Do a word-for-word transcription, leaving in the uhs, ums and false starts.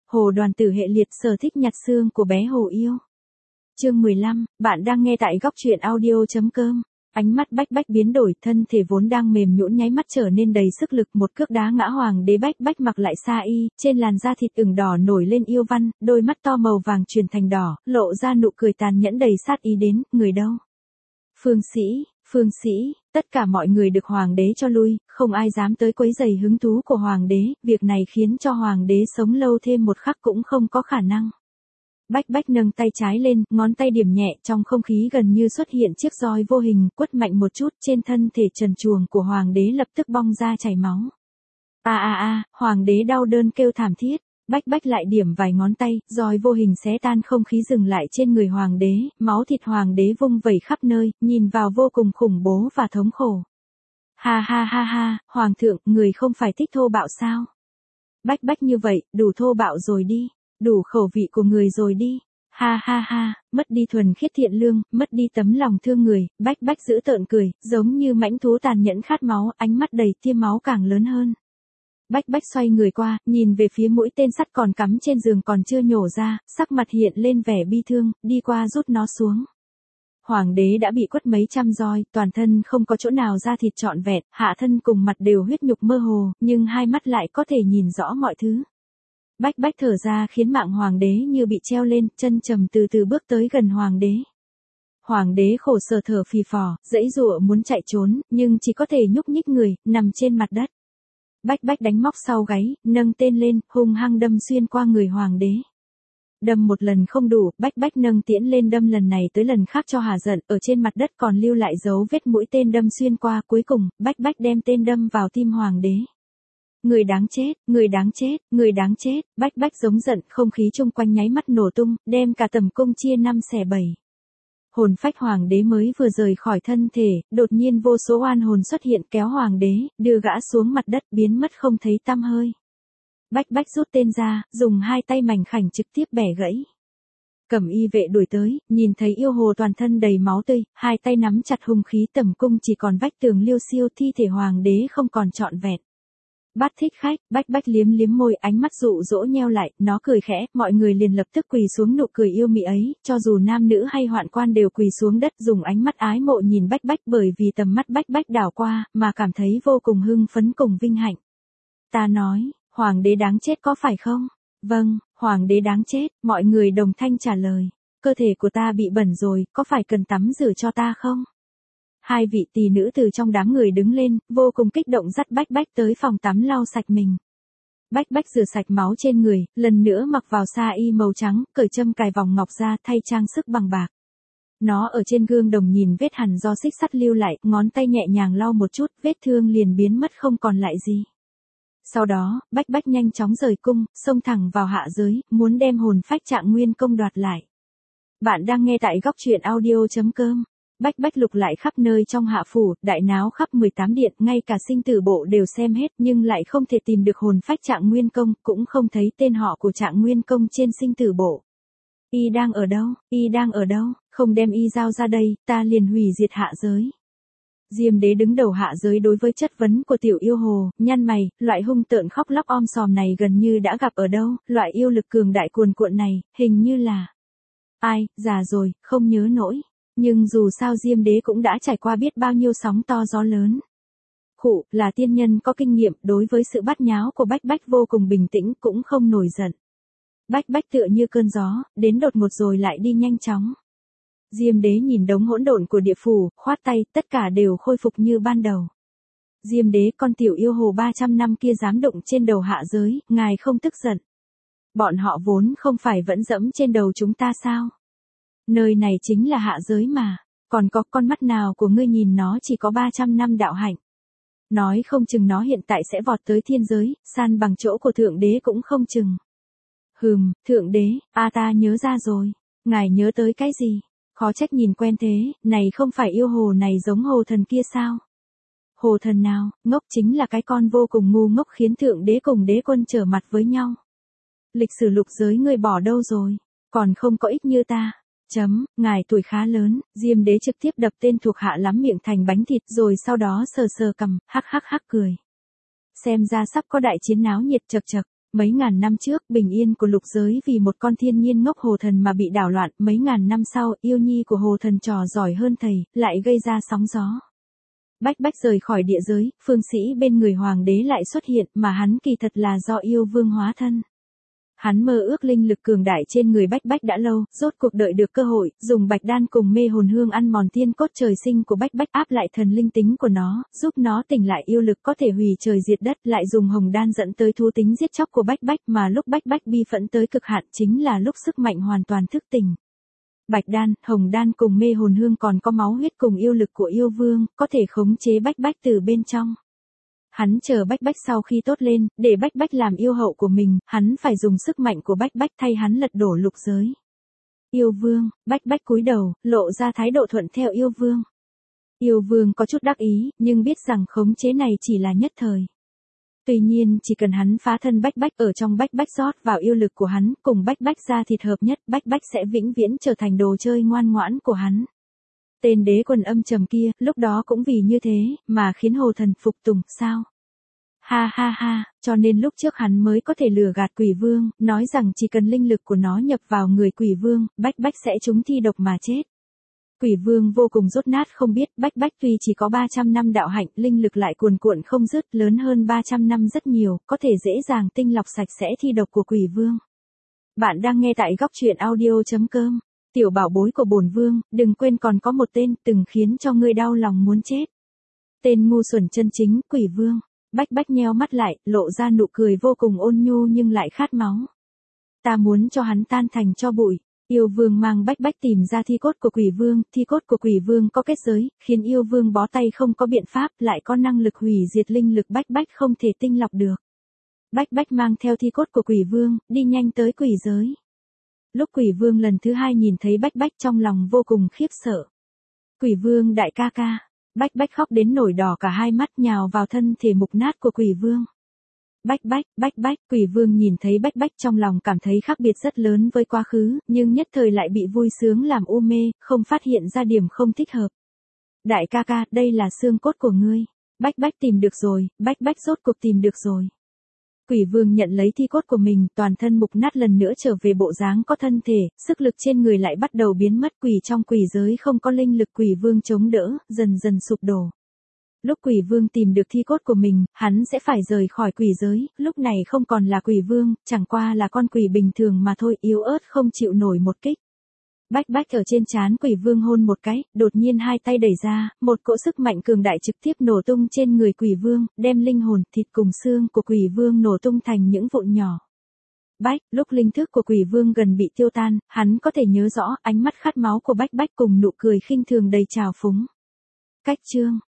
Hồ Đoàn Tử hệ liệt sở thích nhặt xương của bé Hồ Yêu. Chương mười lăm, bạn đang nghe tại góc truyện audio chấm com. Ánh mắt Bách Bách biến đổi, thân thể vốn đang mềm nhũn nháy mắt trở nên đầy sức lực, một cước đá ngã Hoàng đế. Bách Bách mặc lại sa y, trên làn da thịt ửng đỏ nổi lên yêu văn, đôi mắt to màu vàng chuyển thành đỏ, lộ ra nụ cười tàn nhẫn đầy sát ý đến, người đâu? Phương Sĩ, Phương Sĩ, tất cả mọi người được Hoàng đế cho lui, không ai dám tới quấy rầy hứng thú của Hoàng đế, việc này khiến cho Hoàng đế sống lâu thêm một khắc cũng không có khả năng. Bách Bách nâng tay trái lên, ngón tay điểm nhẹ, trong không khí gần như xuất hiện chiếc roi vô hình, quất mạnh một chút, trên thân thể trần truồng của Hoàng đế lập tức bong ra chảy máu. A a a, Hoàng đế đau đớn kêu thảm thiết. Bách Bách lại điểm vài ngón tay, roi vô hình xé tan không khí dừng lại trên người Hoàng đế, máu thịt Hoàng đế vung vẩy khắp nơi, nhìn vào vô cùng khủng bố và thống khổ. Ha ha ha ha, Hoàng thượng, người không phải thích thô bạo sao? Bách Bách như vậy, đủ thô bạo rồi đi, đủ khẩu vị của người rồi đi. Ha ha ha, mất đi thuần khiết thiện lương, mất đi tấm lòng thương người. Bách Bách giữ tợn cười, giống như mãnh thú tàn nhẫn khát máu, ánh mắt đầy tia máu càng lớn hơn. Bách Bách xoay người qua, nhìn về phía mũi tên sắt còn cắm trên giường còn chưa nhổ ra, sắc mặt hiện lên vẻ bi thương, đi qua rút nó xuống. Hoàng đế đã bị quất mấy trăm roi, toàn thân không có chỗ nào da thịt trọn vẹn, hạ thân cùng mặt đều huyết nhục mơ hồ, nhưng hai mắt lại có thể nhìn rõ mọi thứ. Bách Bách thở ra khiến mạng Hoàng đế như bị treo lên, chân trầm từ từ bước tới gần Hoàng đế. Hoàng đế khổ sở thở phì phò, giãy giụa muốn chạy trốn, nhưng chỉ có thể nhúc nhích người, nằm trên mặt đất. Bách Bách đánh móc sau gáy, nâng tên lên, hung hăng đâm xuyên qua người Hoàng đế. Đâm một lần không đủ, Bách Bách nâng tiễn lên đâm lần này tới lần khác cho hả giận, ở trên mặt đất còn lưu lại dấu vết mũi tên đâm xuyên qua, cuối cùng, Bách Bách đem tên đâm vào tim Hoàng đế. Người đáng chết, người đáng chết, người đáng chết, Bách Bách giống giận, không khí chung quanh nháy mắt nổ tung, đem cả tầm cung chia năm xẻ bảy. Hồn phách Hoàng đế mới vừa rời khỏi thân thể, đột nhiên vô số oan hồn xuất hiện kéo Hoàng đế, đưa gã xuống mặt đất biến mất không thấy tăm hơi. Bách Bách rút tên ra, dùng hai tay mảnh khảnh trực tiếp bẻ gãy. Cẩm y vệ đuổi tới, nhìn thấy yêu hồ toàn thân đầy máu tươi, hai tay nắm chặt hung khí, tầm cung chỉ còn vách tường liêu xiêu, thi thể Hoàng đế không còn trọn vẹn. Bát thích khách, Bách Bách liếm liếm môi, ánh mắt dụ dỗ nheo lại, nó cười khẽ, mọi người liền lập tức quỳ xuống, nụ cười yêu mị ấy, cho dù nam nữ hay hoạn quan đều quỳ xuống đất, dùng ánh mắt ái mộ nhìn Bách Bách, bởi vì tầm mắt Bách Bách đảo qua, mà cảm thấy vô cùng hưng phấn cùng vinh hạnh. Ta nói, Hoàng đế đáng chết có phải không? Vâng, Hoàng đế đáng chết, mọi người đồng thanh trả lời. Cơ thể của ta bị bẩn rồi, có phải cần tắm rửa cho ta không? Hai vị tỳ nữ từ trong đám người đứng lên, vô cùng kích động dắt Bách Bách tới phòng tắm lau sạch mình. Bách Bách rửa sạch máu trên người, lần nữa mặc vào sa y màu trắng, cởi châm cài vòng ngọc ra, thay trang sức bằng bạc. Nó ở trên gương đồng nhìn vết hằn do xích sắt lưu lại, ngón tay nhẹ nhàng lau một chút, vết thương liền biến mất không còn lại gì. Sau đó, Bách Bách nhanh chóng rời cung, xông thẳng vào hạ giới, muốn đem hồn phách Trạng Nguyên Công đoạt lại. Bạn đang nghe tại góc truyện audio chấm com. Bách Bách lục lại khắp nơi trong hạ phủ, đại náo khắp mười tám điện, ngay cả sinh tử bộ đều xem hết, nhưng lại không thể tìm được hồn phách Trạng Nguyên Công, cũng không thấy tên họ của Trạng Nguyên Công trên sinh tử bộ. Y đang ở đâu, y đang ở đâu, không đem y giao ra đây, ta liền hủy diệt hạ giới. Diêm đế đứng đầu hạ giới đối với chất vấn của tiểu yêu hồ, nhăn mày, loại hung tợn khóc lóc om sòm này gần như đã gặp ở đâu, loại yêu lực cường đại cuồn cuộn này, hình như là... Ai, già rồi, không nhớ nổi. Nhưng dù sao Diêm đế cũng đã trải qua biết bao nhiêu sóng to gió lớn. Khụ, là tiên nhân có kinh nghiệm, đối với sự bát nháo của Bách Bách vô cùng bình tĩnh, cũng không nổi giận. Bách Bách tựa như cơn gió, đến đột ngột rồi lại đi nhanh chóng. Diêm đế nhìn đống hỗn độn của địa phủ, khoát tay, tất cả đều khôi phục như ban đầu. Diêm đế, con tiểu yêu hồ ba trăm năm kia dám động trên đầu hạ giới, ngài không tức giận. Bọn họ vốn không phải vẫn dẫm trên đầu chúng ta sao? Nơi này chính là hạ giới mà, còn có con mắt nào của ngươi nhìn nó chỉ có ba trăm năm đạo hạnh. Nói không chừng nó hiện tại sẽ vọt tới thiên giới, san bằng chỗ của thượng đế cũng không chừng. Hừm, thượng đế, a ta nhớ ra rồi, ngài nhớ tới cái gì? Khó trách nhìn quen thế, này không phải yêu hồ này giống hồ thần kia sao? Hồ thần nào, ngốc chính là cái con vô cùng ngu ngốc khiến thượng đế cùng đế quân trở mặt với nhau. Lịch sử lục giới ngươi bỏ đâu rồi, còn không có ích như ta. Chấm, ngài tuổi khá lớn, Diêm đế trực tiếp đập tên thuộc hạ lắm miệng thành bánh thịt rồi sau đó sờ sờ cằm, hắc hắc hắc cười. Xem ra sắp có đại chiến náo nhiệt chật chật, Mấy ngàn năm trước, bình yên của lục giới vì một con thiên nhiên ngốc hồ thần mà bị đảo loạn, mấy ngàn năm sau, yêu nhi của hồ thần trò giỏi hơn thầy, lại gây ra sóng gió. Bách Bách rời khỏi địa giới, phương sĩ bên người hoàng đế lại xuất hiện, mà hắn kỳ thật là do yêu vương hóa thân. Hắn mơ ước linh lực cường đại trên người Bách Bách đã lâu, rốt cuộc đợi được cơ hội, dùng bạch đan cùng mê hồn hương ăn mòn thiên cốt trời sinh của Bách Bách áp lại thần linh tính của nó, giúp nó tỉnh lại yêu lực có thể hủy trời diệt đất, lại dùng hồng đan dẫn tới thú tính giết chóc của Bách Bách, mà lúc Bách Bách bi phẫn tới cực hạn chính là lúc sức mạnh hoàn toàn thức tỉnh. Bạch đan, hồng đan cùng mê hồn hương còn có máu huyết cùng yêu lực của yêu vương, có thể khống chế Bách Bách từ bên trong. Hắn chờ Bách Bách sau khi tốt lên, để Bách Bách làm yêu hậu của mình, hắn phải dùng sức mạnh của Bách Bách thay hắn lật đổ lục giới. Yêu vương, Bách Bách cúi đầu, lộ ra thái độ thuận theo yêu vương. Yêu vương có chút đắc ý, nhưng biết rằng khống chế này chỉ là nhất thời. Tuy nhiên, chỉ cần hắn phá thân Bách Bách ở trong Bách Bách rót vào yêu lực của hắn, cùng Bách Bách ra thịt hợp nhất, Bách Bách sẽ vĩnh viễn trở thành đồ chơi ngoan ngoãn của hắn. Tên đế quân âm trầm kia, lúc đó cũng vì như thế, mà khiến hồ thần phục tùng, sao? Ha ha ha, cho nên lúc trước hắn mới có thể lừa gạt quỷ vương, nói rằng chỉ cần linh lực của nó nhập vào người quỷ vương, Bách Bách sẽ trúng thi độc mà chết. Quỷ vương vô cùng rốt nát không biết, Bách Bách tuy chỉ có ba trăm năm đạo hạnh, linh lực lại cuồn cuộn không dứt, lớn hơn ba trăm năm rất nhiều, có thể dễ dàng tinh lọc sạch sẽ thi độc của quỷ vương. Bạn đang nghe tại góc truyện audio chấm com. Tiểu bảo bối của bổn vương, đừng quên còn có một tên từng khiến cho ngươi đau lòng muốn chết. Tên ngu xuẩn chân chính, quỷ vương. Bách Bách nheo mắt lại, lộ ra nụ cười vô cùng ôn nhu nhưng lại khát máu. Ta muốn cho hắn tan thành cho bụi. Yêu vương mang Bách Bách tìm ra thi cốt của quỷ vương, thi cốt của quỷ vương có kết giới, khiến yêu vương bó tay không có biện pháp, lại có năng lực hủy diệt linh lực Bách Bách không thể tinh lọc được. Bách Bách mang theo thi cốt của quỷ vương, đi nhanh tới quỷ giới. Lúc quỷ vương lần thứ hai nhìn thấy Bách Bách trong lòng vô cùng khiếp sợ. Quỷ vương đại ca ca. Bách Bách khóc đến nổi đỏ cả hai mắt, nhào vào thân thể mục nát của quỷ vương. Bách Bách, Bách Bách, quỷ vương nhìn thấy Bách Bách trong lòng cảm thấy khác biệt rất lớn với quá khứ, nhưng nhất thời lại bị vui sướng làm u mê, không phát hiện ra điểm không thích hợp. Đại ca ca, đây là xương cốt của ngươi. Bách Bách tìm được rồi, Bách Bách rốt cuộc tìm được rồi. Quỷ vương nhận lấy thi cốt của mình, toàn thân mục nát lần nữa trở về bộ dáng có thân thể, sức lực trên người lại bắt đầu biến mất, quỷ trong quỷ giới không có linh lực quỷ vương chống đỡ, dần dần sụp đổ. Lúc quỷ vương tìm được thi cốt của mình, hắn sẽ phải rời khỏi quỷ giới, lúc này không còn là quỷ vương, chẳng qua là con quỷ bình thường mà thôi, yếu ớt không chịu nổi một kích. Bách Bách ở trên trán quỷ vương hôn một cái, đột nhiên hai tay đẩy ra, một cỗ sức mạnh cường đại trực tiếp nổ tung trên người quỷ vương, đem linh hồn, thịt cùng xương của quỷ vương nổ tung thành những vụn nhỏ. Bách, lúc linh thức của quỷ vương gần bị tiêu tan, hắn có thể nhớ rõ ánh mắt khát máu của Bách Bách cùng nụ cười khinh thường đầy trào phúng. Cách chương,